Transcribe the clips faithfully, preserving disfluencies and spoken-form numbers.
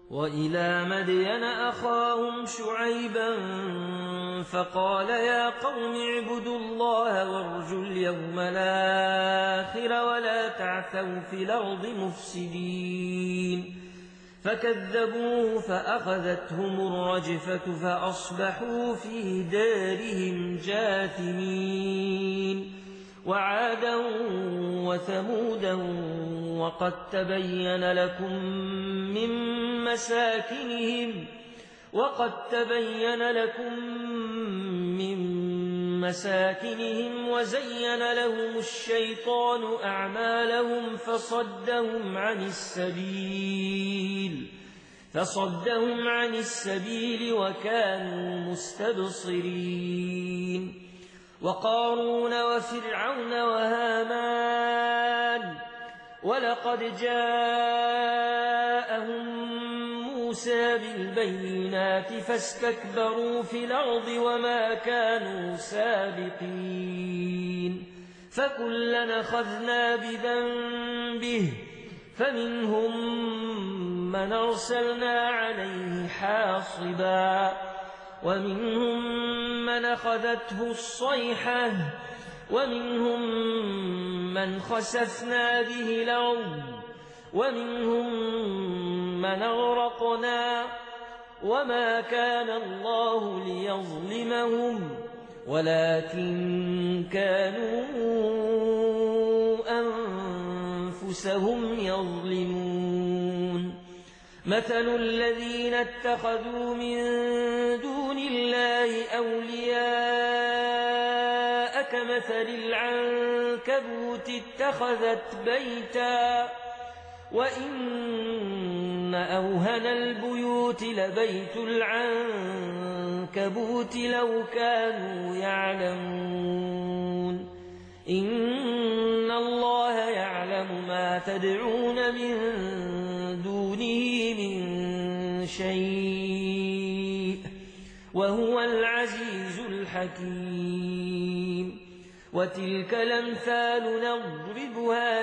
وإلى مدين أخاهم شعيبا فقال يا قوم اعبدوا الله وارجوا اليوم الآخر ولا تعثوا في الأرض مفسدين فكذبوه فأخذتهم الرجفة فأصبحوا في دارهم جاثمين وعادا وثمودا وقد تبين لكم من مساكنهم وقد تبين لكم من مساكنهم وزين لهم الشيطان أعمالهم فصدهم عن السبيل فصدهم عن السبيل وكانوا مستبصرين وقارون وفرعون وهامان ولقد جاءهم موسى بالبينات فاستكبروا في الأرض وما كانوا سابقين فكلنا أخذنا بذنبه فمنهم من أرسلنا عليه حاصبا ومنهم من أخذته الصيحة ومنهم من خسفنا به الأرض ومنهم من أغرقنا وما كان الله ليظلمهم ولكن كانوا أنفسهم يظلمون مثل الذين اتخذوا من دون الله أولياء كمثل العنكبوت اتخذت بيتا وإن أوهن البيوت لبيت العنكبوت لو كانوا يعلمون إن الله يعلم ما تدعون من دونه من شيء وهو العزيز الحكيم وتلك الأمثال نضربها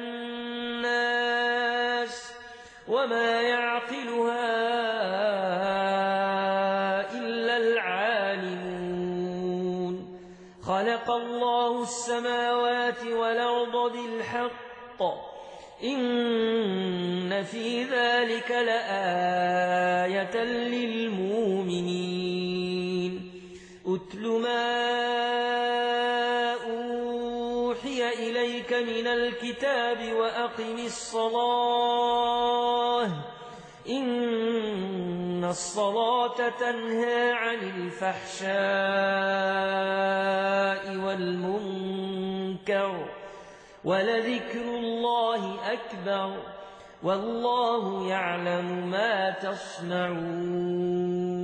للناس وما يعقلها إلا العالمون خلق الله السماوات والأرض بالحق إن في ذلك لآية للمؤمنين أتل ما أوحي إليك من الكتاب وأقم الصلاة إن الصلاة تنهى عن الفحشاء والمنكر ولذكر الله أكبر والله يعلم ما تصنعون